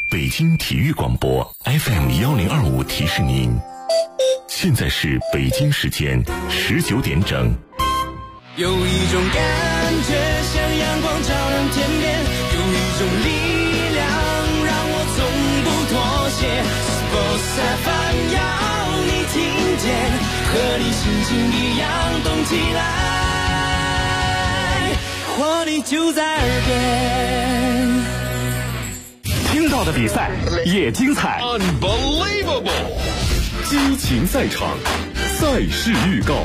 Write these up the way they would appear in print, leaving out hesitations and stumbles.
北京体育广播 FM1025提示您，现在是北京时间19点整。 有一种感觉像阳光照亮天边，有一种力量让我从不妥协。Sports FM 要你听见，和你心情一样动起来，活力就在耳边。 听到的比赛也精彩 Unbelievable 激情赛场，赛事预告。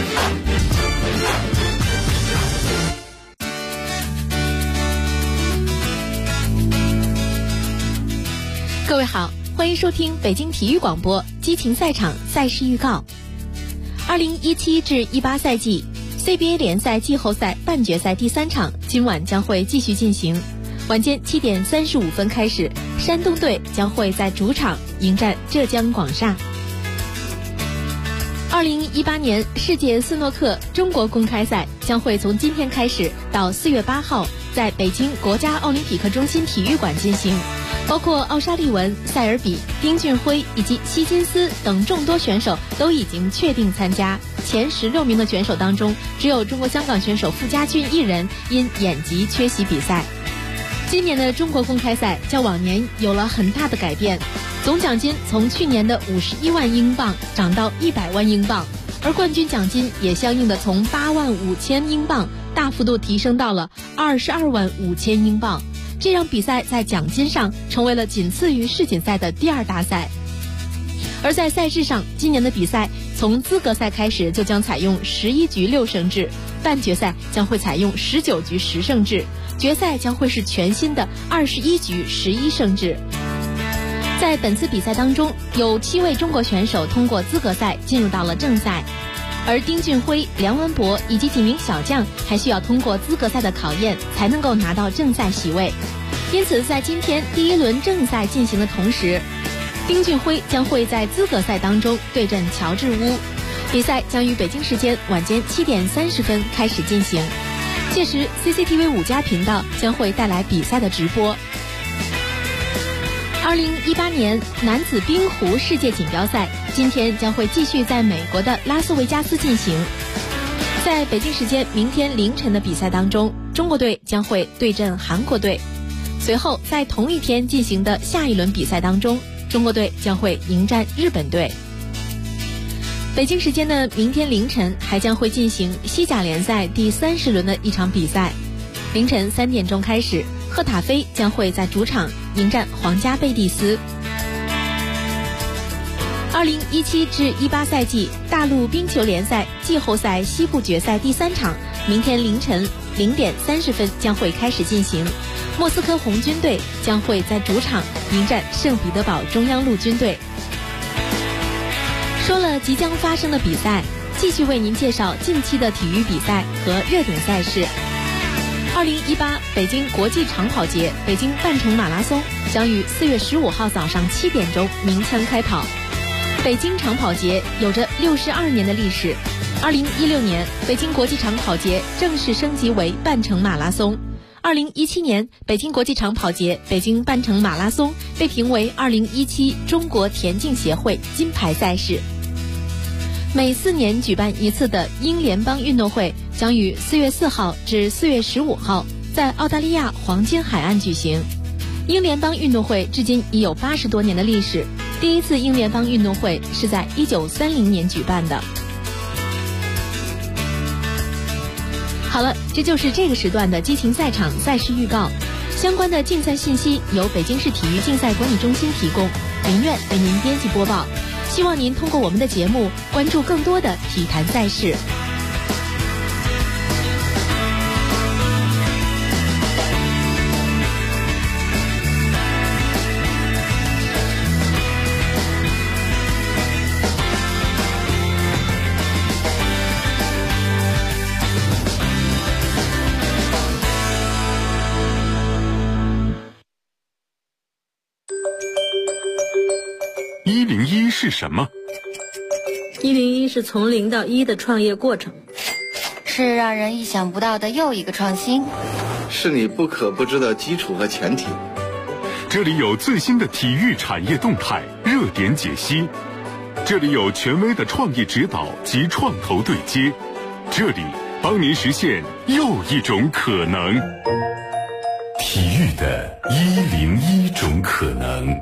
各位好，欢迎收听北京体育广播激情赛场赛事预告。2017至18赛季 CBA 联赛季后赛半决赛第3场今晚将会继续进行。晚间7点35分开始，山东队将会在主场迎战浙江广厦。2018年世界斯诺克中国公开赛将会从今天开始到4月8号在北京国家奥林匹克中心体育馆进行，包括奥沙利文、塞尔比、丁俊晖以及希金斯等众多选手都已经确定参加。前16名的选手当中，只有中国香港选手傅家俊一人因眼疾缺席比赛。今年的中国公开赛较往年有了很大的改变，总奖金从去年的51万英镑涨到100万英镑，而冠军奖金也相应的从8万5千英镑大幅度提升到了22万5千英镑，这让比赛在奖金上成为了仅次于世锦赛的第2大赛。而在赛制上，今年的比赛从资格赛开始就将采用11局6胜制，半决赛将会采用19局10胜制，决赛将会是全新的21局11胜制。在本次比赛当中，有7位中国选手通过资格赛进入到了正赛，而丁俊晖、梁文博以及几名小将还需要通过资格赛的考验才能够拿到正赛席位。因此在今天第1轮正赛进行的同时，丁俊晖将会在资格赛当中对阵乔治乌，比赛将于北京时间晚间7点30分开始进行。届时 CCTV 5+频道将会带来比赛的直播。2018年男子冰壶世界锦标赛今天将会继续在美国的拉斯维加斯进行。在北京时间明天凌晨的比赛当中，中国队将会对阵韩国队。随后在同一天进行的下一轮比赛当中，中国队将会迎战日本队。北京时间的明天凌晨还将会进行西甲联赛第30轮的一场比赛，凌晨3点钟开始，赫塔菲将会在主场迎战皇家贝蒂斯。2017至18赛季大陆冰球联赛季后赛西部决赛第3场，明天凌晨0点30分将会开始进行。莫斯科红军队将会在主场迎战圣彼得堡中央陆军队。说了即将发生的比赛，继续为您介绍近期的体育比赛和热点赛事。2018北京国际长跑节北京半程马拉松将于4月15号早上7点钟鸣枪开跑。北京长跑节有着62年的历史，2016年北京国际长跑节正式升级为半程马拉松。2017年北京国际长跑节北京半程马拉松被评为2017中国田径协会金牌赛事。每4年举办一次的英联邦运动会将于4月4号至4月15号在澳大利亚黄金海岸举行。英联邦运动会至今已有80多年的历史，第一次英联邦运动会是在1930年举办的。好了，这就是这个时段的激情赛场赛事预告。相关的竞赛信息由北京市体育竞赛管理中心提供，林苑为您编辑播报。希望您通过我们的节目关注更多的体坛赛事。 101是什么 ？101是从0到1的创业过程， 是让人意想不到的又一个创新， 是你不可不知的基础和前提。 这里有最新的体育产业动态热点解析，这里有权威的创业指导及创投对接，这里帮您实现又一种可能。 体育的101种可能。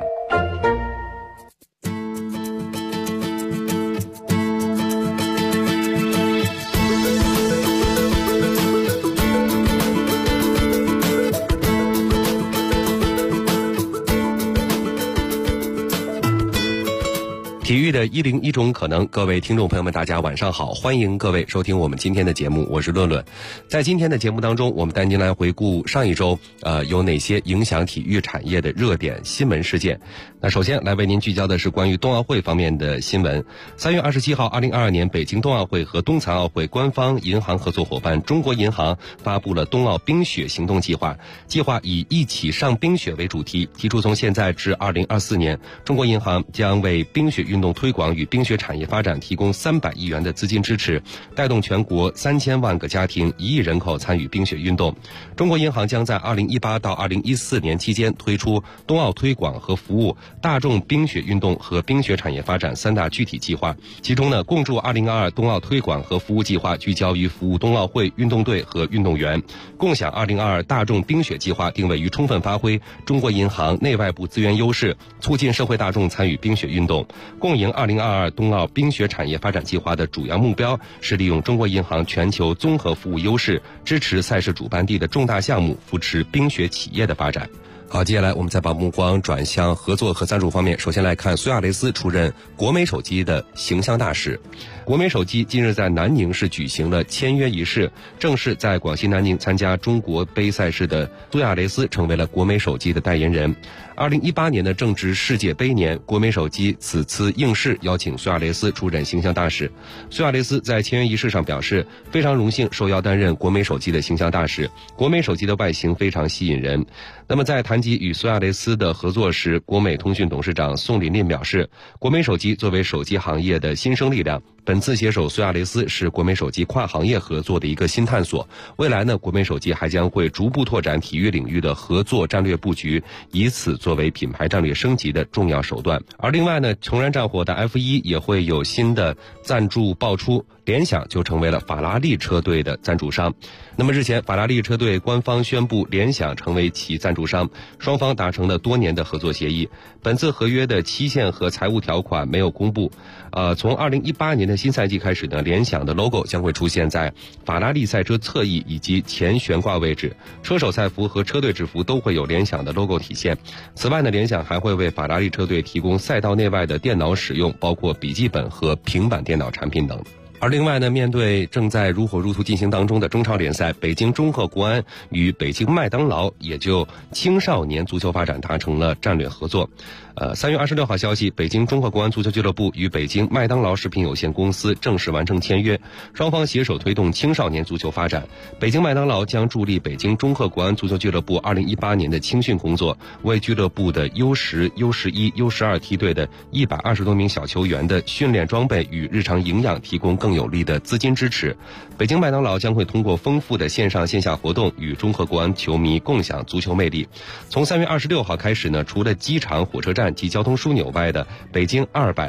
体育的101种可能，各位听众朋友们，大家晚上好，欢迎各位收听我们今天的节目，我是论论。在今天的节目当中，我们带您来回顾上一周有哪些影响体育产业的热点新闻事件。那首先来为您聚焦的是关于冬奥会方面的新闻。3月27号，2022年北京冬奥会和冬残奥会官方银行合作伙伴中国银行发布了冬奥冰雪行动计划，计划以一起上冰雪为主题，提出从现在至2024年，中国银行将为冰雪运动推广与冰雪产业发展提供300亿元的资金支持，带动全国3000万个家庭、1亿人口参与冰雪运动。中国银行将在2018到2014年期间推出冬奥推广和服务、大众冰雪运动和冰雪产业发展3大具体计划。其中呢，共筑2022冬奥推广和服务计划聚焦于服务冬奥会运动队和运动员。共享2022大众冰雪计划定位于充分发挥中国银行内外部资源优势，促进社会大众参与冰雪运动。共赢2022冬奥冰雪产业发展计划的主要目标是利用中国银行全球综合服务优势，支持赛事主办地的重大项目，扶持冰雪企业的发展。好，接下来我们再把目光转向合作和赞助方面。首先来看苏亚雷斯出任国美手机的形象大使。国美手机近日在南宁市举行了签约仪式，正式在广西南宁参加中国杯赛事的苏亚雷斯成为了国美手机的代言人。2018年的正值世界杯年，国美手机此次应试邀请苏亚雷斯出任形象大使。苏亚雷斯在签约仪式上表示，非常荣幸受邀担任国美手机的形象大使。国美手机的外形非常吸引人。那么在谈及与苏亚雷斯的合作时，国美通讯董事长宋琳琳表示，国美手机作为手机行业的新生力量，本次携手苏亚雷斯是国美手机跨行业合作的一个新探索。未来呢，国美手机还将会逐步拓展体育领域的合作战略布局，以此作为品牌战略升级的重要手段。而另外呢，重燃战火的 F1 也会有新的赞助爆出，联想就成为了法拉利车队的赞助商。那么日前，法拉利车队官方宣布联想成为其赞助商，双方达成了多年的合作协议。本次合约的期限和财务条款没有公布。从2018年的新赛季开始呢，联想的 logo 将会出现在法拉利赛车侧翼以及前悬挂位置，车手赛服和车队制服都会有联想的 logo 体现。此外呢，联想还会为法拉利车队提供赛道内外的电脑使用，包括笔记本和平板电脑产品等。而另外呢，面对正在如火如荼进行当中的中超联赛，北京中赫国安与北京麦当劳也就青少年足球发展达成了战略合作。3月26号消息，北京中赫国安足球俱乐部与北京麦当劳食品有限公司正式完成签约，双方携手推动青少年足球发展。北京麦当劳将助力北京中赫国安足球俱乐部2018年的青训工作，为俱乐部的 U10、U11、U12 梯队的120多名小球员的训练装备与日常营养提供更有力的资金支持。北京麦当劳将会通过丰富的线上线下活动与中赫国安球迷共享足球魅力。从3月26号开始呢，除了机场、火车站及交通枢纽外的北京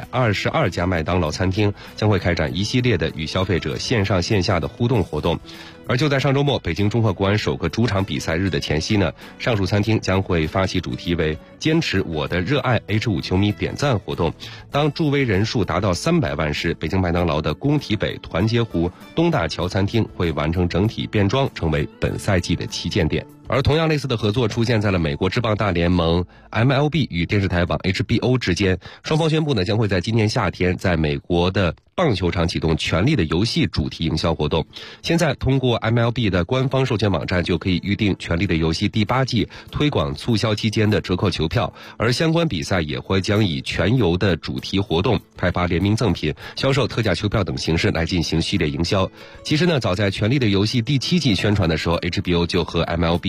222家麦当劳餐厅将会开展一系列的与消费者线上线下的互动活动。而就在上周末，北京中赫国安首个主场比赛日的前夕呢，上述餐厅将会发起主题为坚持我的热爱 H5 球迷点赞活动。当助威人数达到300万时，北京麦当劳的工体北、团结湖、东大桥餐厅会完成整体变装，成为本赛季的旗舰店。而同样类似的合作出现在了美国职棒大联盟 MLB 与电视台网 HBO 之间，双方宣布呢，将会在今年夏天在美国的棒球场启动权力的游戏主题营销活动。现在通过 MLB 的官方授权网站就可以预定权力的游戏第8季推广促销期间的折扣球票，而相关比赛也会将以全游的主题活动、派发联名赠品、销售特价球票等形式来进行系列营销。其实呢，早在权力的游戏第7季宣传的时候， HBO 就和 MLB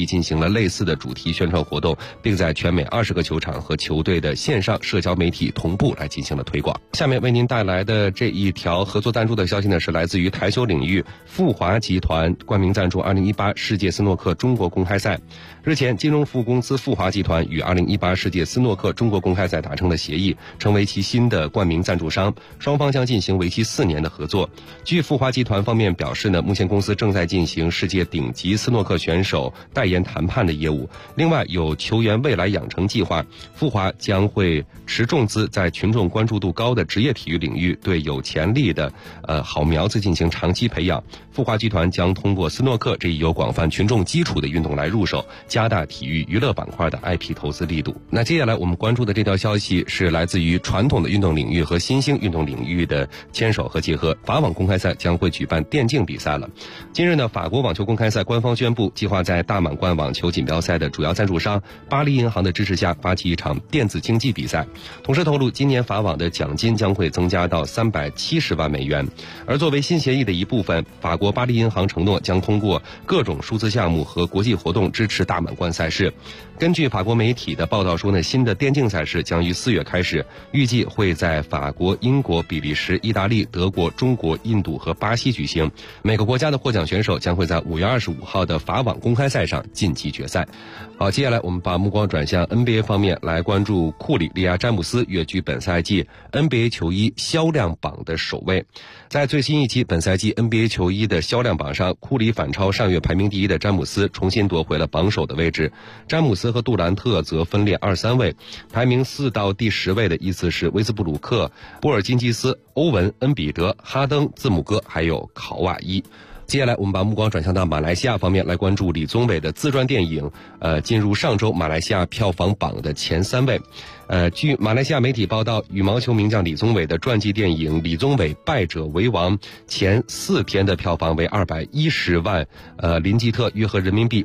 地进行了类似的主题宣传活动，并在全美20个球场和球队的线上社交媒体同步来进行了推广。下面为您带来的这一条合作赞助的消息呢，是来自于台球领域富华集团冠名赞助2018世界斯诺克中国公开赛。日前，金融服务公司富华集团与2018世界斯诺克中国公开赛达成了协议，成为其新的冠名赞助商，双方将进行为期4年的合作。据富华集团方面表示呢，目前公司正在进行世界顶级斯诺克选手代言谈判的业务，另外有球员未来养成计划，富华将会持重资在群众关注度高的职业体育领域对有潜力的好苗子进行长期培养。富华集团将通过斯诺克这一有广泛群众基础的运动来入手，加大体育娱乐板块的 IP 投资力度。那接下来我们关注的这条消息是来自于传统的运动领域和新兴运动领域的牵手和结合，法网公开赛将会举办电竞比赛了。今日呢，法国网球公开赛官方宣布，计划在大满贯网球锦标赛的主要赞助商巴黎银行的支持下发起一场电子竞技比赛，同时透露今年法网的奖金将会增加到370万美元。而作为新协议的一部分，法国巴黎银行承诺将通过各种数字项目和国际活动支持大满贯赛事。根据法国媒体的报道说呢，新的电竞赛事将于4月开始，预计会在法国、英国、比利时、意大利、德国、中国、印度和巴西举行。每个国家的获奖选手将会在5月25号的法网公开赛上晋级决赛。好，接下来我们把目光转向 NBA 方面，来关注库里利亚詹姆斯跃居本赛季 NBA 球衣销量榜的首位。在最新一期本赛季 NBA 球衣的销量榜上，库里反超上月排名第一的詹姆斯，重新夺回了榜首的位置。詹姆斯和杜兰特则分列2、3位，排名4到第10位的依次是威斯布鲁克、波尔津吉斯、欧文、恩比德、哈登、字母哥还有考瓦伊。接下来我们把目光转向到马来西亚方面，来关注李宗伟的自传电影进入上周马来西亚票房榜的前3位。据马来西亚媒体报道，羽毛球名将李宗伟的传记电影《李宗伟败者为王》前4天的票房为210万林吉特，约合人民币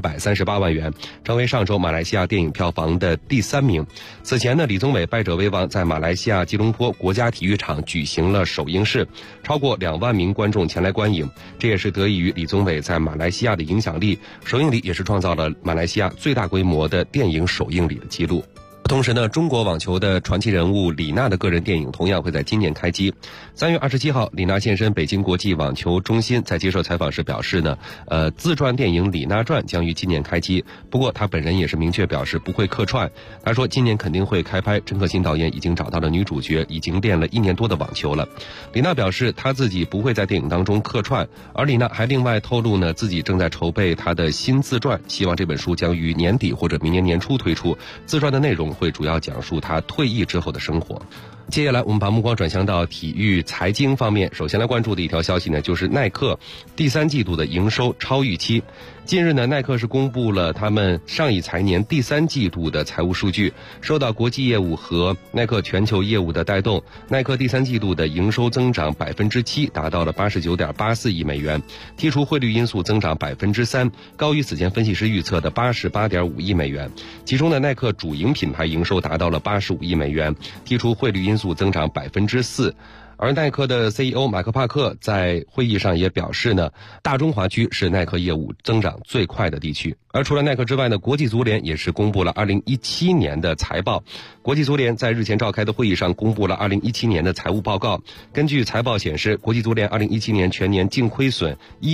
338万元，成为上周马来西亚电影票房的第3名。此前呢，李宗伟败者为王在马来西亚吉隆坡国家体育场举行了首映式，超过2万名观众前来观影，这也是得益于李宗伟在马来西亚的影响力，首映礼也是创造了马来西亚最大规模的电影首映礼的记录。同时呢，中国网球的传奇人物李娜的个人电影同样会在今年开机。3月27号，李娜现身北京国际网球中心，在接受采访时表示呢，自传电影《李娜传》将于今年开机。不过他本人也是明确表示不会客串。他说今年肯定会开拍，陈可辛导演已经找到了女主角，已经练了1年多的网球了。李娜表示她自己不会在电影当中客串，而李娜还另外透露呢，自己正在筹备她的新自传，希望这本书将于年底或者明年年初推出。自传的内容会主要讲述他退役之后的生活。接下来我们把目光转向到体育财经方面，首先来关注的一条消息呢，就是耐克第3季度的营收超预期。近日呢，耐克是公布了他们上一财年第3季度的财务数据，受到国际业务和耐克全球业务的带动，耐克第3季度的营收增长 7%， 达到了 89.84 亿美元，剔除汇率因素增长 3%， 高于此前分析师预测的 88.5 亿美元。其中呢，耐克主营品牌营收达到了85亿美元，剔除汇率因素增长 4%。而耐克的 CEO 马克帕克在会议上也表示呢，大中华区是耐克业务增长最快的地区。而除了耐克之外呢，国际足联也是公布了2017年的财报。国际足联在日前召开的会议上公布了2017年的财务报告。根据财报显示，国际足联2017年全年净亏损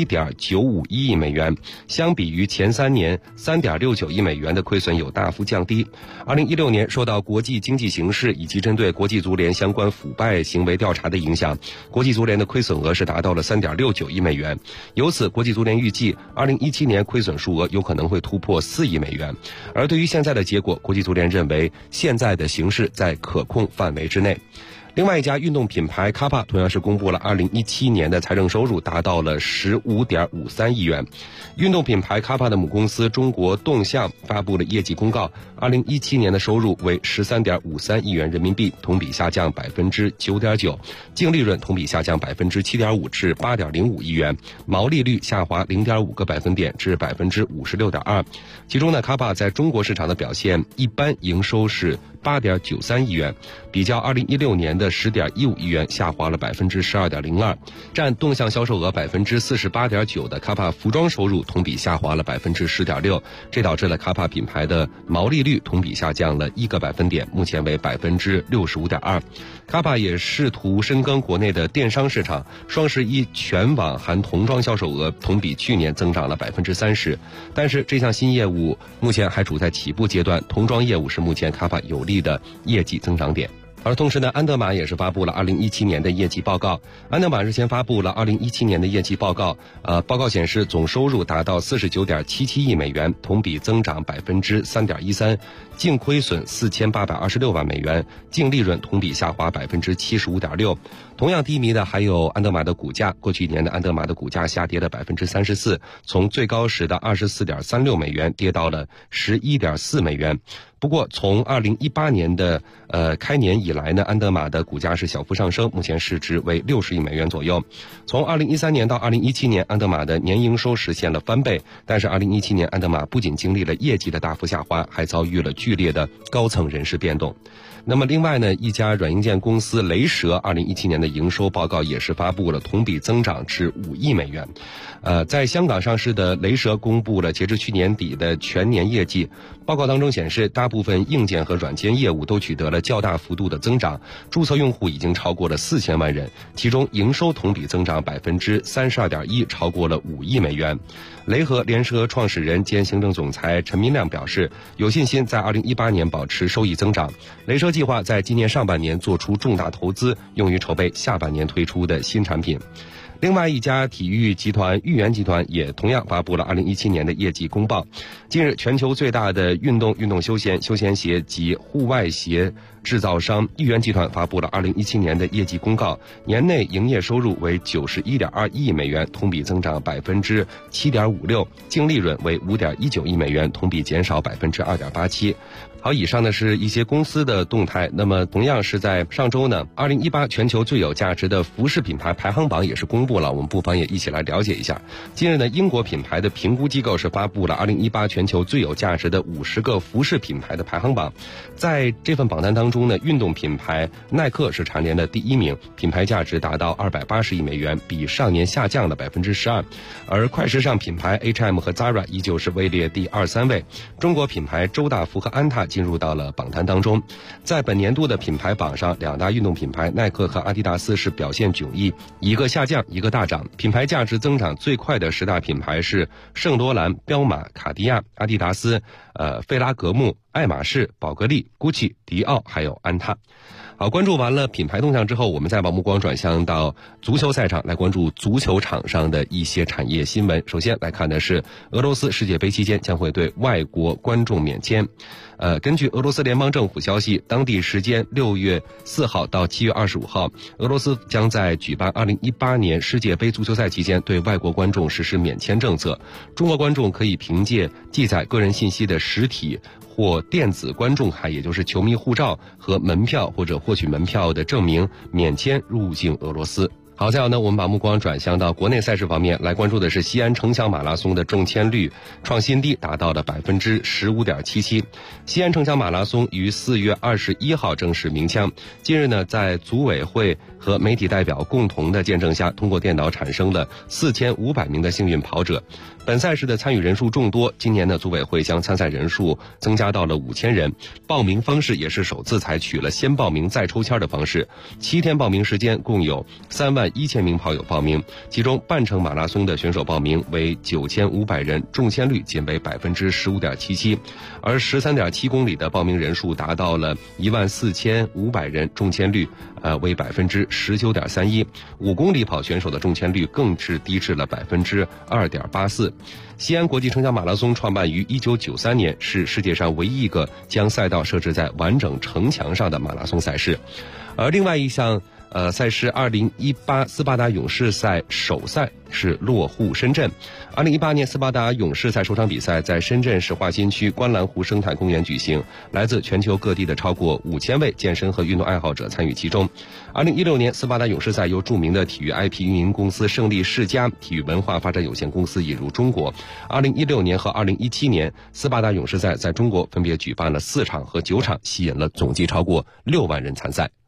1.951 亿美元，相比于前3年 3.69 亿美元的亏损有大幅降低。2016年受到国际经济形势以及针对国际足联相关腐败行为调查的影响，国际足联的亏损额是达到了 3.69 亿美元。由此，国际足联预计2017年亏损数额有可能会突破4亿美元。而对于现在的结果，国际足联认为现在的形势在可控范围之内。另外一家运动品牌卡帕同样是公布了2017年的财政收入达到了 15.53 亿元。运动品牌卡帕的母公司中国动向发布了业绩公告，2017年的收入为 13.53 亿元人民币，同比下降 9.9%， 净利润同比下降 7.5% 至 8.05 亿元，毛利率下滑 0.5 个百分点至 56.2%。其中呢，卡帕在中国市场的表现一般，营收是8.93亿元，比较2016年的的10.15亿元，下滑了12.02%，占动向销售额48.9%的卡帕服装收入同比下滑了10.6%，这导致了卡帕品牌的毛利率同比下降了1个百分点，目前为65.2%。卡帕也试图深耕国内的电商市场，双11全网含童装销售额同比去年增长了30%，但是这项新业务目前还处在起步阶段，童装业务是目前卡帕有利的业绩增长点。而同时呢，安德玛也是发布了2017年的业绩报告。安德玛日前发布了2017年的业绩报告，报告显示总收入达到49.77亿美元，同比增长3.13%，净亏损4826万美元，净利润同比下滑75.6%。同样低迷的还有安德玛的股价，过去一年的安德玛的股价下跌了34%，从最高时的24.36美元跌到了11.4美元。不过从2018年的开年以来呢，安德玛的股价是小幅上升，目前市值为60亿美元左右。从2013年到2017年，安德玛的年营收实现了翻倍，但是2017年安德玛不仅经历了业绩的大幅下滑，还遭遇了剧烈的高层人事变动。那么另外呢，一家软硬件公司雷蛇2017年的营收报告也是发布了，同比增长至5亿美元。在香港上市的雷蛇公布了截至去年底的全年业绩，报告当中显示，大部分硬件和软件业务都取得了较大幅度的增长，注册用户已经超过了4000万人，其中营收同比增长32.1%，超过了5亿美元。雷蛇联合创始人兼行政总裁陈明亮表示，有信心在2018年保持收益增长。雷蛇计划在今年上半年做出重大投资，用于筹备下半年推出的新产品。另外一家体育集团豫园集团也同样发布了2017年的业绩公报。近日，全球最大的运动休闲鞋及户外鞋制造商豫园集团发布了2017年的业绩公告，年内营业收入为91.2亿美元，同比增长7.56%，净利润为5.19亿美元，同比减少2.87%。好，以上呢是一些公司的动态。那么同样是在上周呢，2018全球最有价值的服饰品牌排行榜也是公布了，我们不妨也一起来了解一下。近日呢，英国品牌的评估机构是发布了2018全球最有价值的50个服饰品牌的排行榜。在这份榜单当中呢，运动品牌耐克是蝉联了第1名，品牌价值达到280亿美元，比上年下降了12%。而快时尚品牌 H&M 和 Zara 依旧是位列第2、3位。中国品牌周大福和安踏进入到了榜单当中。在本年度的品牌榜上，两大运动品牌耐克和阿迪达斯是表现迥异，一个下降，一个大涨。品牌价值增长最快的10大品牌是圣罗兰、彪马、卡地亚、阿迪达斯、费拉格慕、爱马仕、宝格丽、GUCCI、迪奥还有安踏。好，关注完了品牌动向之后，我们再把目光转向到足球赛场，来关注足球场上的一些产业新闻。首先来看的是俄罗斯世界杯期间将会对外国观众免签。根据俄罗斯联邦政府消息，当地时间6月4号到7月25号，俄罗斯将在举办2018年世界杯足球赛期间对外国观众实施免签政策。中国观众可以凭借记载个人信息的实体或电子观众卡，也就是球迷护照和门票或者获取门票的证明，免签入境俄罗斯。好，再有呢，我们把目光转向到国内赛事方面，来关注的是西安城墙马拉松的中签率创新低，达到了15.77%。西安城墙马拉松于4月21号正式鸣枪。近日呢，在组委会和媒体代表共同的见证下，通过电脑产生了4500名的幸运跑者。本赛事的参与人数众多，今年呢，组委会将参赛人数增加到了5000人。报名方式也是首次采取了先报名再抽签的方式。7天报名时间，共有31000名跑友报名，其中半程马拉松的选手报名为9500人，中签率仅为15.77%，而13.7公里的报名人数达到了14500人，中签率为19.31%，5公里跑选手的中签率更是低至了2.84%。西安国际城墙马拉松创办于1993年，是世界上唯一一个将赛道设置在完整城墙上的马拉松赛事。而另外一项赛事2018斯巴达勇士赛首赛是落户深圳。2018年斯巴达勇士赛首场比赛在深圳市华新区观澜湖生态公园举行，来自全球各地的超过5000位健身和运动爱好者参与其中。2016年斯巴达勇士赛由著名的体育 IP 运营公司胜利世家体育文化发展有限公司引入中国。2016年和2017年斯巴达勇士赛在中国分别举办了4场和9场，吸引了总计超过6万人参赛。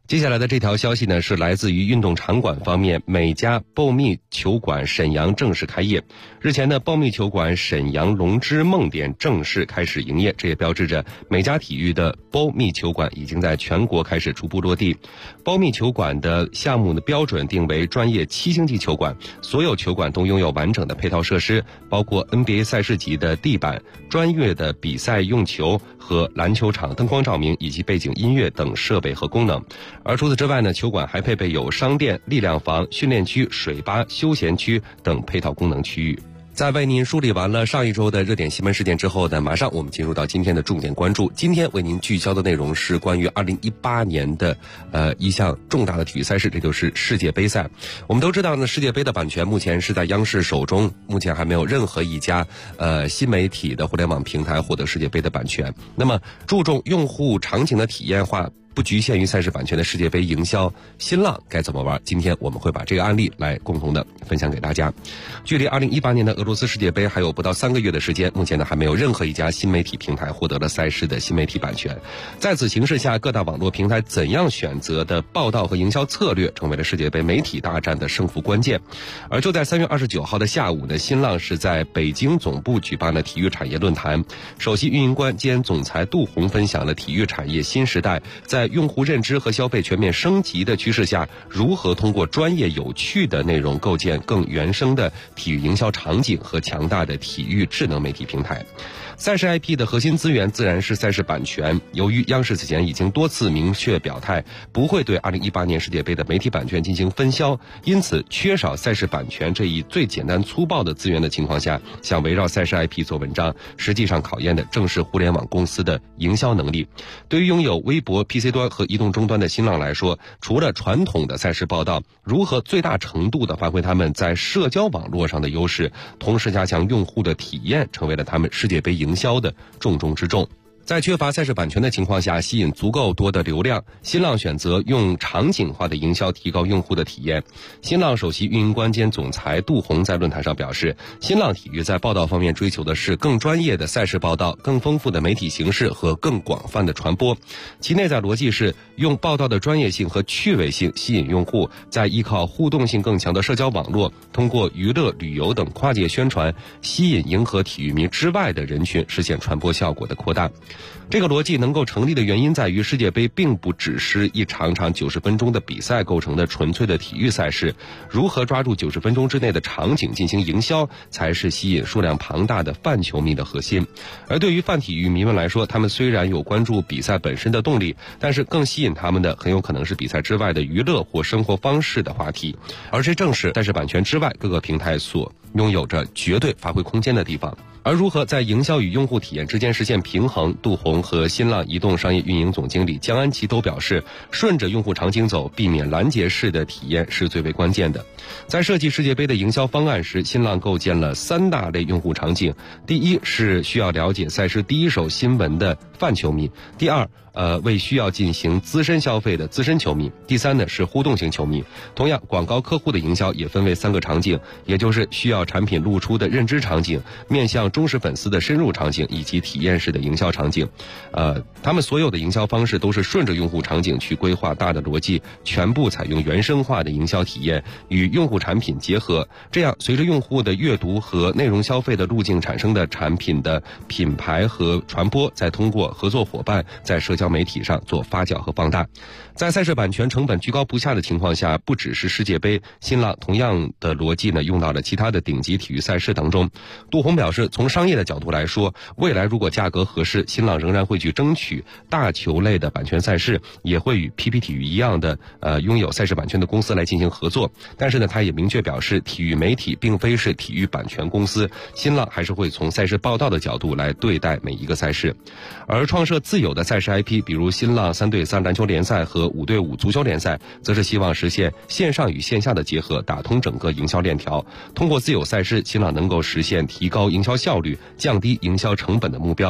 接下来的这条消息呢，是来自于运动场馆方面，每家保密球馆沈阳正式开业。日前呢，保密球馆沈阳龙之梦店正式开始营业，这也标志着每家体育的保密球馆已经在全国开始逐步落地。保密球馆的项目的标准定为专业7星级球馆，所有球馆都拥有完整的配套设施，包括 NBA 赛事级的地板、专业的比赛用球和篮球场灯光照明以及背景音乐等设备和功能。而除此之外呢，球馆还配备有商店、力量房、训练区、水吧、休闲区等配套功能区域。在为您梳理完了上一周的热点新闻事件之后呢，马上我们进入到今天的重点关注。今天为您聚焦的内容是关于2018年的一项重大的体育赛事，这就是世界杯赛。我们都知道呢，世界杯的版权目前是在央视手中，目前还没有任何一家新媒体的互联网平台获得世界杯的版权。那么注重用户场景的体验化，不局限于赛事版权的世界杯营销，新浪该怎么玩？今天我们会把这个案例来共同的分享给大家。距离2018年的俄罗斯世界杯还有不到3个月的时间，目前呢还没有任何一家新媒体平台获得了赛事的新媒体版权。在此形势下，各大网络平台怎样选择的报道和营销策略，成为了世界杯媒体大战的胜负关键。而就在3月29号的下午呢，新浪是在北京总部举办了体育产业论坛，首席运营官兼总裁杜洪分享了体育产业新时代在用户认知和消费全面升级的趋势下，如何通过专业有趣的内容构建更原生的体育营销场景和强大的体育智能媒体平台。赛事 IP 的核心资源自然是赛事版权，由于央视此前已经多次明确表态不会对2018年世界杯的媒体版权进行分销，因此缺少赛事版权这一最简单粗暴的资源的情况下，想围绕赛事 IP 做文章，实际上考验的正是互联网公司的营销能力。对于拥有微博 PC 端和移动终端的新浪来说，除了传统的赛事报道，如何最大程度地发挥他们在社交网络上的优势，同时加强用户的体验，成为了他们世界杯营销的重中之重。在缺乏赛事版权的情况下，吸引足够多的流量，新浪选择用场景化的营销提高用户的体验。新浪首席运营官兼总裁杜洪在论坛上表示，新浪体育在报道方面追求的是更专业的赛事报道、更丰富的媒体形式和更广泛的传播。其内在逻辑是用报道的专业性和趣味性吸引用户，再依靠互动性更强的社交网络，通过娱乐、旅游等跨界宣传，吸引迎合体育迷之外的人群，实现传播效果的扩大。这个逻辑能够成立的原因在于，世界杯并不只是一场场90分钟的比赛构成的纯粹的体育赛事，如何抓住90分钟之内的场景进行营销，才是吸引数量庞大的泛球迷的核心。而对于泛体育迷们来说，他们虽然有关注比赛本身的动力，但是更吸引他们的很有可能是比赛之外的娱乐或生活方式的话题，而这正是赛事版权之外各个平台所拥有着绝对发挥空间的地方。而如何在营销与用户体验之间实现平衡，杜洪和新浪移动商业运营总经理江安琪都表示，顺着用户场景走，避免拦截式的体验是最为关键的。在设计世界杯的营销方案时，新浪构建了3大类用户场景。第一是需要了解赛事第一手新闻的泛球迷，第二为需要进行资深消费的资深球迷，第三呢是互动型球迷。同样，广告客户的营销也分为3个场景，也就是需要产品露出的认知场景、面向忠实粉丝的深入场景以及体验式的营销场景。他们所有的营销方式都是顺着用户场景去规划大的逻辑，全部采用原生化的营销体验与用户产品结合，这样随着用户的阅读和内容消费的路径产生的产品的品牌和传播，再通过合作伙伴在社交媒体上做发酵和放大。在赛事版权成本居高不下的情况下，不只是世界杯，新浪同样的逻辑呢用到了其他的顶级体育赛事当中。杜洪表示，从商业的角度来说，未来如果价格合适，新浪仍然会去争取大球类的版权赛事，也会与 PP 体育一样的拥有赛事版权的公司来进行合作。但是呢，他也明确表示，体育媒体并非是体育版权公司，新浪还是会从赛事报道的角度来对待每一个赛事。而创设自有的赛事 IP， 比如新浪3对3篮球联赛和5对5足球联赛，则是希望实现线上与线下的结合，打通整个营销链条。通过自有赛事，新浪能够实现提高营销效率、降低营销成本的目标。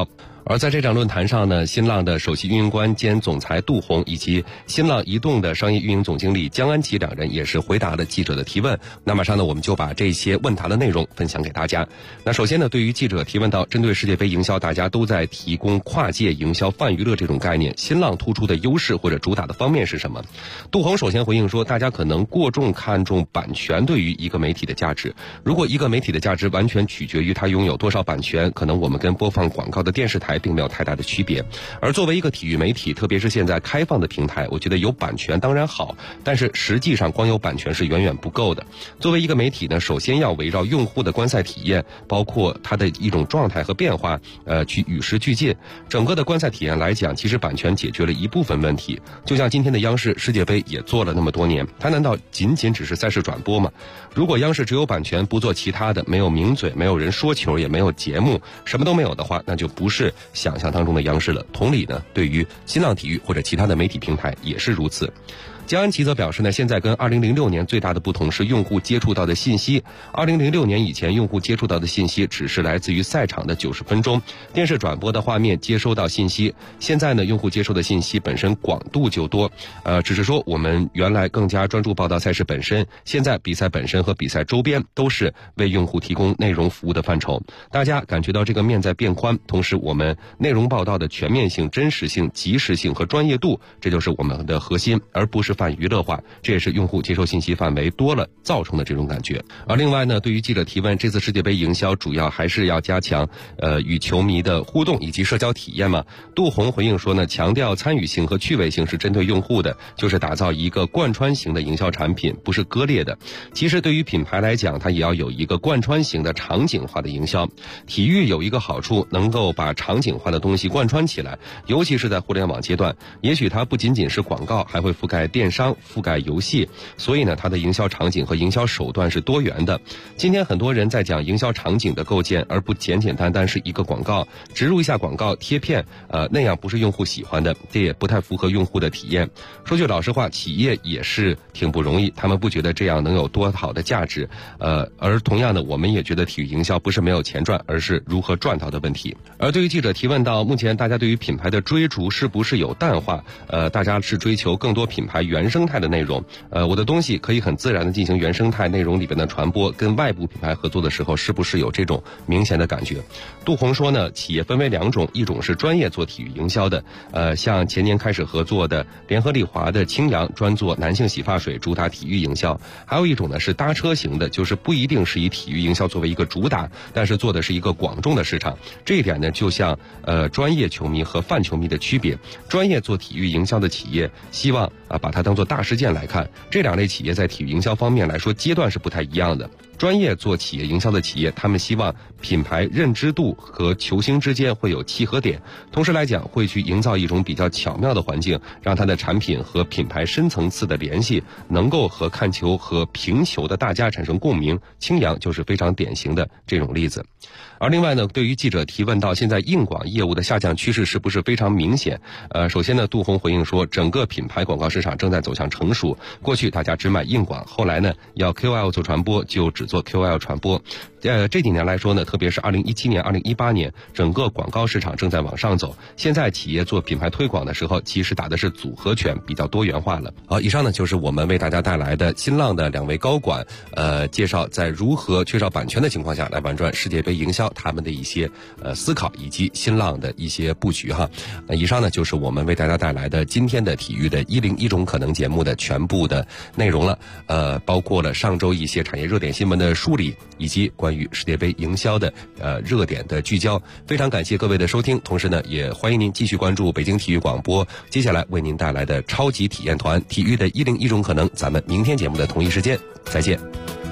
而在这场论坛上呢，新浪的首席运营官兼总裁杜洪以及新浪移动的商业运营总经理江安琪两人也是回答了记者的提问。那马上呢，我们就把这些问答的内容分享给大家。那首先呢，对于记者提问到针对世界杯营销，大家都在提供跨界营销、泛娱乐这种概念，新浪突出的优势或者主打的方面是什么？杜洪首先回应说，大家可能过重看重版权对于一个媒体的价值。如果一个媒体的价值完全取决于它拥有多少版权，可能我们跟播放广告的电视台并没有太大的区别。而作为一个体育媒体，特别是现在开放的平台，我觉得有版权当然好，但是实际上光有版权是远远不够的。作为一个媒体呢，首先要围绕用户的观赛体验，包括它的一种状态和变化，去与时俱进。整个的观赛体验来讲，其实版权解决了一部分问题。就像今天的央视世界杯也做了那么多年，它难道仅仅只是赛事转播吗？如果央视只有版权不做其他的，没有名嘴，没有人说球，也没有节目，什么都没有的话，那就不是想象当中的央视了。同理呢，对于新浪体育或者其他的媒体平台也是如此。江安琪则表示呢，现在跟2006年最大的不同是用户接触到的信息。2006年以前，用户接触到的信息只是来自于赛场的90分钟，电视转播的画面接收到信息。现在呢，用户接收的信息本身广度就多，只是说我们原来更加专注报道赛事本身，现在比赛本身和比赛周边都是为用户提供内容服务的范畴。大家感觉到这个面在变宽，同时我们内容报道的全面性、真实性、及时性和专业度，这就是我们的核心，而不是泛娱乐化，这也是用户接受信息范围多了造成的这种感觉。而另外呢，对于记者提问，这次世界杯营销主要还是要加强与球迷的互动以及社交体验嘛。杜洪回应说呢，强调参与性和趣味性是针对用户的，就是打造一个贯穿型的营销产品，不是割裂的。其实对于品牌来讲，它也要有一个贯穿型的场景化的营销。体育有一个好处，能够把场景化的东西贯穿起来，尤其是在互联网阶段，也许它不仅仅是广告，还会覆盖电商，覆盖游戏，所以呢，它的营销场景和营销手段是多元的。今天很多人在讲营销场景的构建，而不简简单单是一个广告，植入一下广告贴片，那样不是用户喜欢的，这也不太符合用户的体验。说句老实话，企业也是挺不容易，他们不觉得这样能有多好的价值，而同样的，我们也觉得体育营销不是没有钱赚，而是如何赚到的问题。而对于记者提问到目前大家对于品牌的追逐是不是有淡化，大家是追求更多品牌原生态的内容，我的东西可以很自然的进行原生态内容里边的传播，跟外部品牌合作的时候是不是有这种明显的感觉？杜洪说呢，企业分为两种，一种是专业做体育营销的，像前年开始合作的联合利华的清扬，专做男性洗发水，主打体育营销；还有一种呢是搭车型的，就是不一定是以体育营销作为一个主打，但是做的是一个广众的市场。这一点呢，就像专业球迷和泛球迷的区别。专业做体育营销的企业希望把它当做大事件来看，这两类企业在体育营销方面来说阶段是不太一样的。专业做企业营销的企业，他们希望品牌认知度和球星之间会有契合点，同时来讲会去营造一种比较巧妙的环境，让它的产品和品牌深层次的联系能够和看球和评球的大家产生共鸣。清扬就是非常典型的这种例子。而另外呢，对于记者提问到现在硬广业务的下降趋势是不是非常明显，首先呢，杜洪回应说，整个品牌广告市场正在走向成熟，过去大家只买硬广，后来呢要 KOL 做传播就只做 KOL 传播。这几年来说呢，特别是2017年、2018年，整个广告市场正在往上走。现在企业做品牌推广的时候，其实打的是组合拳，比较多元化了。好，以上呢就是我们为大家带来的新浪的两位高管，介绍在如何缺少版权的情况下来玩转世界杯营销他们的一些思考以及新浪的一些布局哈。以上呢就是我们为大家带来的今天的体育的101种可能节目的全部的内容了。包括了上周一些产业热点新闻的梳理，以及关于世界杯营销的热点的聚焦。非常感谢各位的收听，同时呢也欢迎您继续关注北京体育广播接下来为您带来的超级体验团体育的101种可能。咱们明天节目的同一时间再见。